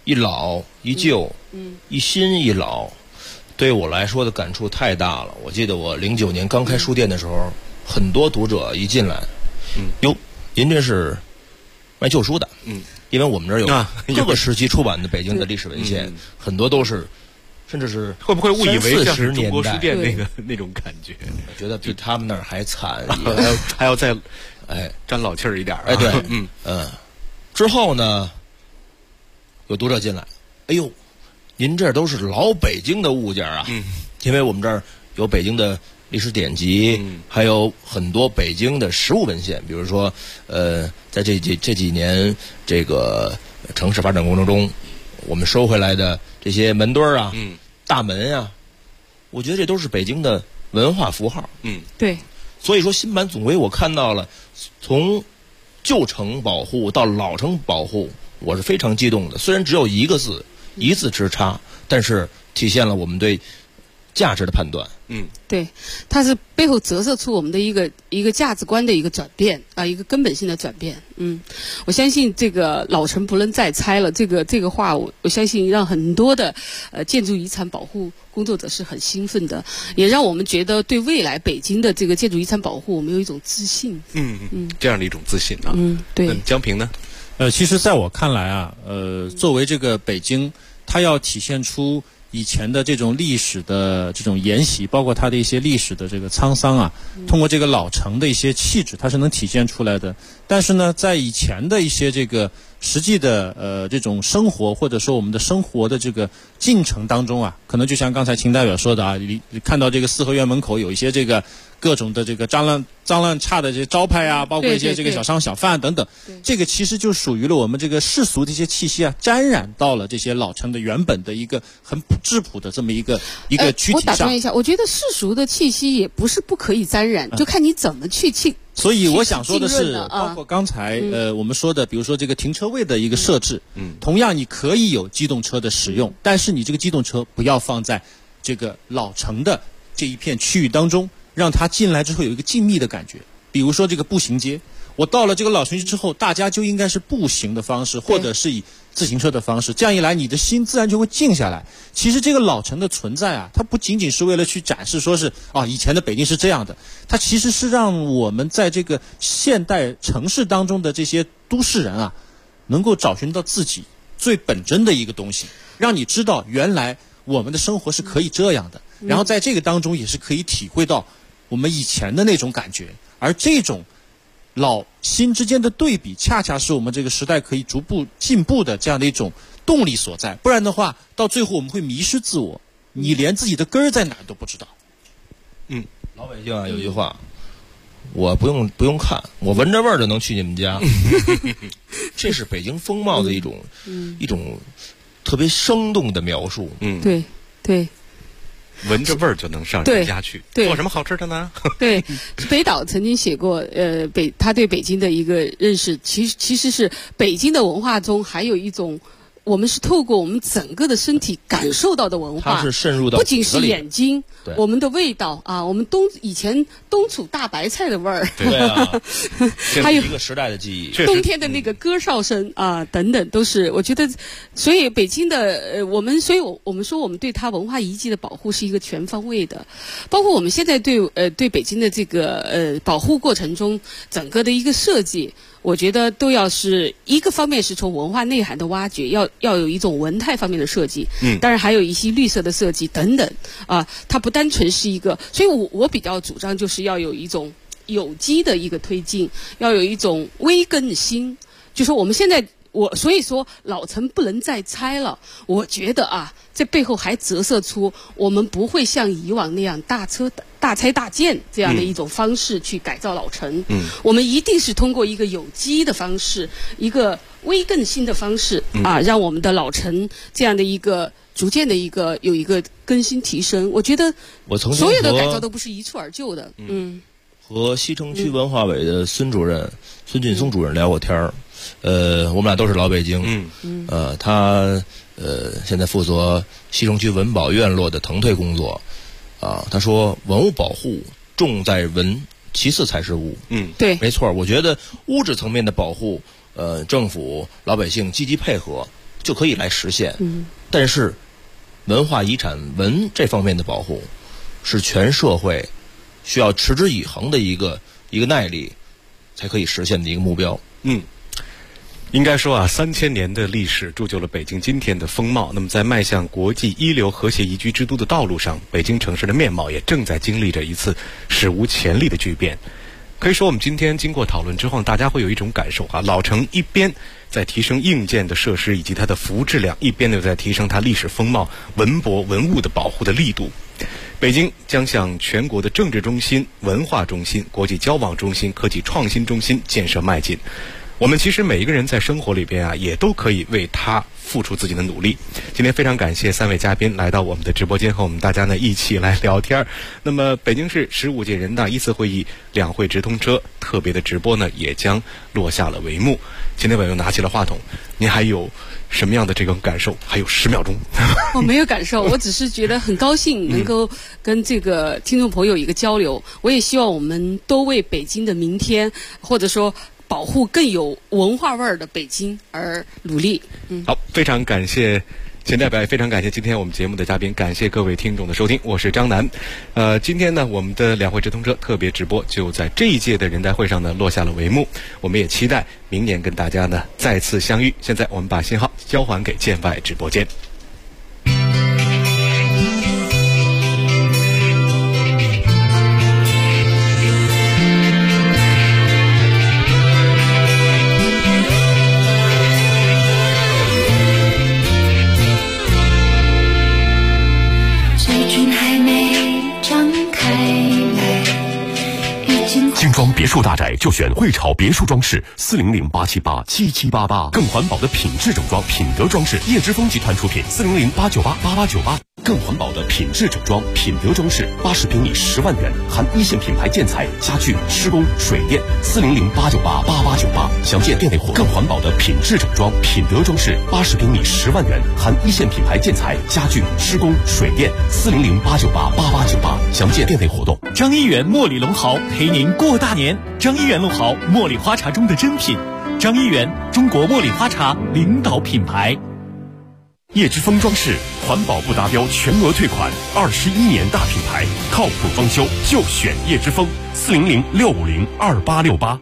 一老一旧，一新一老，对我来说的感触太大了。我记得我09年刚开书店的时候，很多读者一进来，哟，您这是卖旧书的，因为我们这儿有各个时期出版的北京的历史文献，很多都是，甚至是会不会误以为像是 30 中国书店年代那种感觉？ 我觉得比他们那儿还惨， 还要再沾老气儿一点。 对，之后呢，有读者进来，哎呦，您这都是老北京的物件啊，因为我们这儿有北京的历史典籍，还有很多北京的实物文献，比如说，在这几年这个城市发展过程中，我们收回来的这些门墩儿啊，大门啊，我觉得这都是北京的文化符号。 对。 所以说，新版总规我看到了，从旧城保护到老城保护，我是非常激动的。虽然只有一个字，一字之差，但是体现了我们对价值的判断。 对，它是背后折射出我们的一个价值观的一个转变啊，一个根本性的转变。我相信这个老城不能再拆了，这个话我相信让很多的建筑遗产保护工作者是很兴奋的，也让我们觉得对未来北京的这个建筑遗产保护，我们有一种自信。 这样的一种自信啊。 对。 那江平呢？ 其实在我看来啊，作为这个北京，它要体现出以前的这种历史的这种沿袭，包括它的一些历史的这个沧桑啊，通过这个老城的一些气质，它是能体现出来的。但是呢，在以前的一些这个实际的这种生活，或者说我们的生活的这个进程当中啊，可能就像刚才秦代表说的啊，你看到这个四合院门口有一些这个各种的这个脏乱差的这些招牌啊，包括一些这个小商小贩等等，这个其实就属于了我们这个世俗的一些气息啊，沾染到了这些老城的原本的一个很质朴的这么一个躯体上。 我打断一下，我觉得世俗的气息也不是不可以沾染，就看你怎么去所以我想说的是，包括刚才我们说的，比如说这个停车位的一个设置，同样你可以有机动车的使用，但是你这个机动车不要放在这个老城的这一片区域当中，让它进来之后有一个静谧的感觉。比如说这个步行街，我到了这个老城区之后，大家就应该是步行的方式，或者是以自行车的方式，这样一来你的心自然就会静下来。其实这个老城的存在啊，它不仅仅是为了去展示说是以前的北京是这样的，它其实是让我们在这个现代城市当中的这些都市人啊，能够找寻到自己最本真的一个东西，让你知道原来我们的生活是可以这样的，然后在这个当中也是可以体会到我们以前的那种感觉。而这种老新之间的对比，恰恰是我们这个时代可以逐步进步的这样的一种动力所在。不然的话，到最后我们会迷失自我，你连自己的根儿在哪儿都不知道。 老北京啊，有句话，我不用看，我闻着味儿就能去你们家。这是北京风貌的一种特别生动的描述。 对。 闻着味儿就能上人家去，做什么好吃的呢？ 对，北岛曾经写过，他对北京的一个认识，其实是北京的文化中还有一种，我们是透过我们整个的身体感受到的文化， 它是渗入到不仅是眼睛，我们的味道啊，我们以前冬储大白菜的味儿， 对啊， 还有一个时代的记忆， 冬天的那个歌哨声啊，等等，都是我觉得，所以北京的我们说我们对它文化遗迹的保护是一个全方位的，包括我们现在对北京的这个保护过程中整个的一个设计。我觉得都要是一个方面是从文化内涵的挖掘，要有一种文态方面的设计，当然还有一些绿色的设计等等啊，它不单纯是一个，所以我比较主张就是要有一种有机的一个推进，要有一种微更新，就说我们现在所以说老城不能再拆了，我觉得啊，这背后还折射出我们不会像以往那样大拆大建这样的一种方式去改造老城。我们一定是通过一个有机的方式，一个微更新的方式啊，让我们的老城这样的一个逐渐的有一个更新提升。我觉得所有的改造都不是一蹴而就的。 和西城区文化委的孙劲松主任聊过天儿。我们俩都是老北京。他现在负责西城区文保院落的腾退工作。他说文物保护重在文，其次才是物。 对， 没错。我觉得物质层面的保护，政府老百姓积极配合， 就可以来实现。但是文化遗产文这方面的保护是全社会需要持之以恒的一个耐力才可以实现的一个目标。 应该说啊，3000年的历史铸就了北京今天的风貌。那么在迈向国际一流和谐宜居之都的道路上，北京城市的面貌也正在经历着一次史无前例的巨变。可以说我们今天经过讨论之后，大家会有一种感受啊，老城一边在提升硬件的设施以及它的服务质量，一边又在提升它历史风貌、文博文物的保护的力度。北京将向全国的政治中心、文化中心、国际交往中心、科技创新中心建设迈进。我们其实每一个人在生活里边啊，也都可以为它付出自己的努力。今天非常感谢3位嘉宾来到我们的直播间，和我们大家呢一起来聊天。那么北京市15届人大1次会议两会直通车特别的直播呢，也将落下了帷幕。今天委员拿起了话筒，您还有什么样的这种感受？还有10秒钟。 我没有感受，我只是觉得很高兴能够跟这个听众朋友一个交流。我也希望我们都为北京的明天，或者说保护更有文化味儿的北京而努力。 好，非常感谢钱代表，也非常感谢今天我们节目的嘉宾，感谢各位听众的收听，我是张楠。今天呢，我们的两会直通车特别直播就在这一届的人代会上呢落下了帷幕。我们也期待明年跟大家呢再次相遇。现在我们把信号交还给建外直播间。 精装别墅大宅就选汇潮别墅装饰，400-878-7788，更环保的品质整装品德装饰，叶之峰集团出品，400-898-8898，更环保的品质整装品德装饰，80平米10万元，含一线品牌建材、家具、施工、水电，400-898-8898，详见店内活动。更环保的品质整装品德装饰，80平米10万元，含一线品牌建材、家具、施工、水电，400-898-8898，详见店内活动。 张一元茉莉龙豪陪您过大年。张一元龙豪，茉莉花茶中的真品。张一元，中国茉莉花茶领导品牌。 叶之峰装饰，环保不达标全额退款，21年大品牌，靠谱装修就选叶之峰，400-650-2868。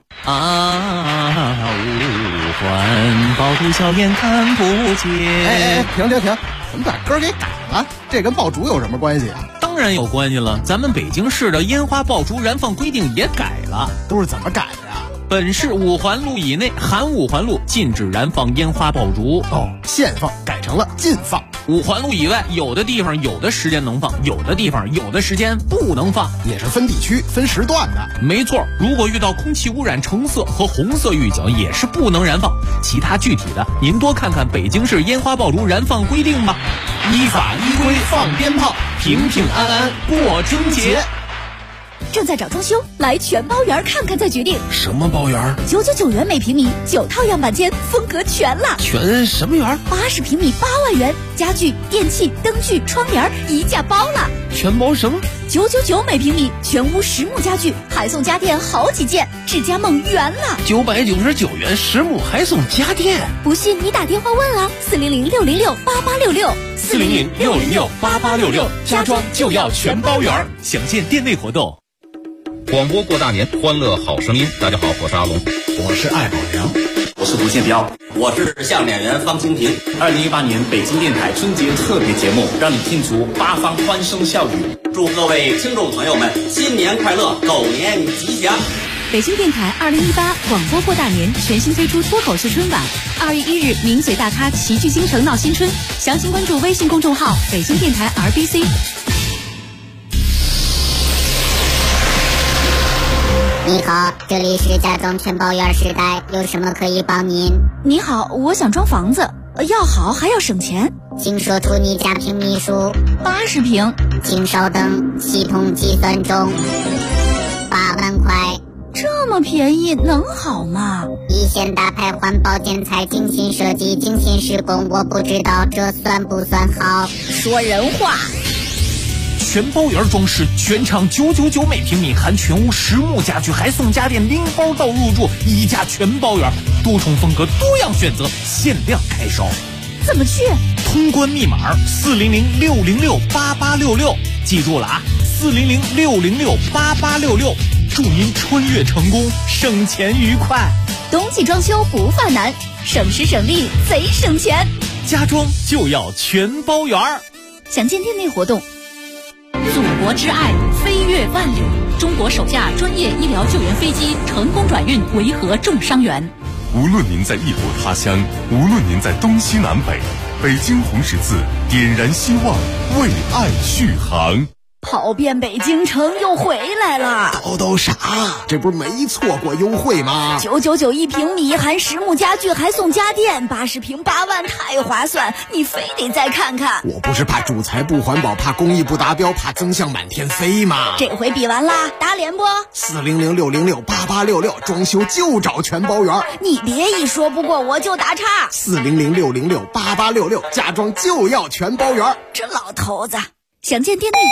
五环爆竹硝烟看不见。 停！怎么把歌给改了？这跟爆竹有什么关系啊？ 当然有关系了，咱们北京市的烟花爆竹燃放规定也改了。 都是怎么改的呀？ 本市5环路以内含5环路禁止燃放烟花爆竹。 限放改成了禁放。 5环路以外，有的地方有的时间能放，有的地方有的时间不能放， 也是分地区分时段的。 没错，如果遇到空气污染橙色和红色预警，也是不能燃放。其他具体的，您多看看北京市烟花爆竹燃放规定吧。 依法依规放鞭炮，平平安安过春节。 正在找装修，来全包园看看再决定。 什么包园 ？999元每平米，9套样板间，风格全了。 全什么园 ？80平米8万元，家具、电器、灯具、窗帘一价包了。 全包什么 ？999每平米，全屋实木家具，还送家电好几件，智家梦圆了。 999元实木还送家电， 不信你打电话问啊，400-606-8866，400-606-8866， 家装就要全包圆，详见店内活动。 广播过大年，欢乐好声音。大家好，我是阿龙， 我是艾宝良， 我是卢建彪，我是相声演员方清平。 2018年北京电台春节特别节目，让你听出八方欢声笑语。 祝各位听众朋友们新年快乐，狗年吉祥。 北京电台2018广播过大年全新推出脱口秀春晚，2月1日名嘴大咖齐聚京城闹新春，详情关注微信公众号北京电台 RBC。 你好，这里是家装全包园时代，有什么可以帮您？ 你好，我想装房子，要好还要省钱， 请说出你家平米数。 80平。 请稍等，系统计算中。8万块。 这么便宜能好吗？ 一线大牌环保建材，精心设计，精心施工，我不知道这算不算好。 说人话。 全包园装饰，全场999每平米，含全屋实木家具，还送家电，拎包到入住，一价全包园，多重风格，多样选择，限量开烧。 怎么去？ 通关密码400-606-8866，记住了啊，400-606-8866，祝您穿越成功，省钱愉快。 冬季装修不犯难，省时省力贼省钱， 家装就要全包圆儿。 详见店内活动。 祖国之爱飞越万里，中国首架专业医疗救援飞机成功转运维和重伤员。 无论您在异国他乡，无论您在东西南北，北京红十字点燃希望，为爱续航。 跑遍北京城又回来了， 都啥？这不是没错过优惠吗 ？999一平米，含实木家具还送家电，80平8万，太划算！你非得再看看。 我不是怕主材不环保，怕工艺不达标，怕增项满天飞吗？ 这回比完啦，打脸不 ？400-606-8866，装修就找全包圆。 你别一说不过我就打岔。 400-606-8866，家装就要全包圆。 这老头子，详见店内。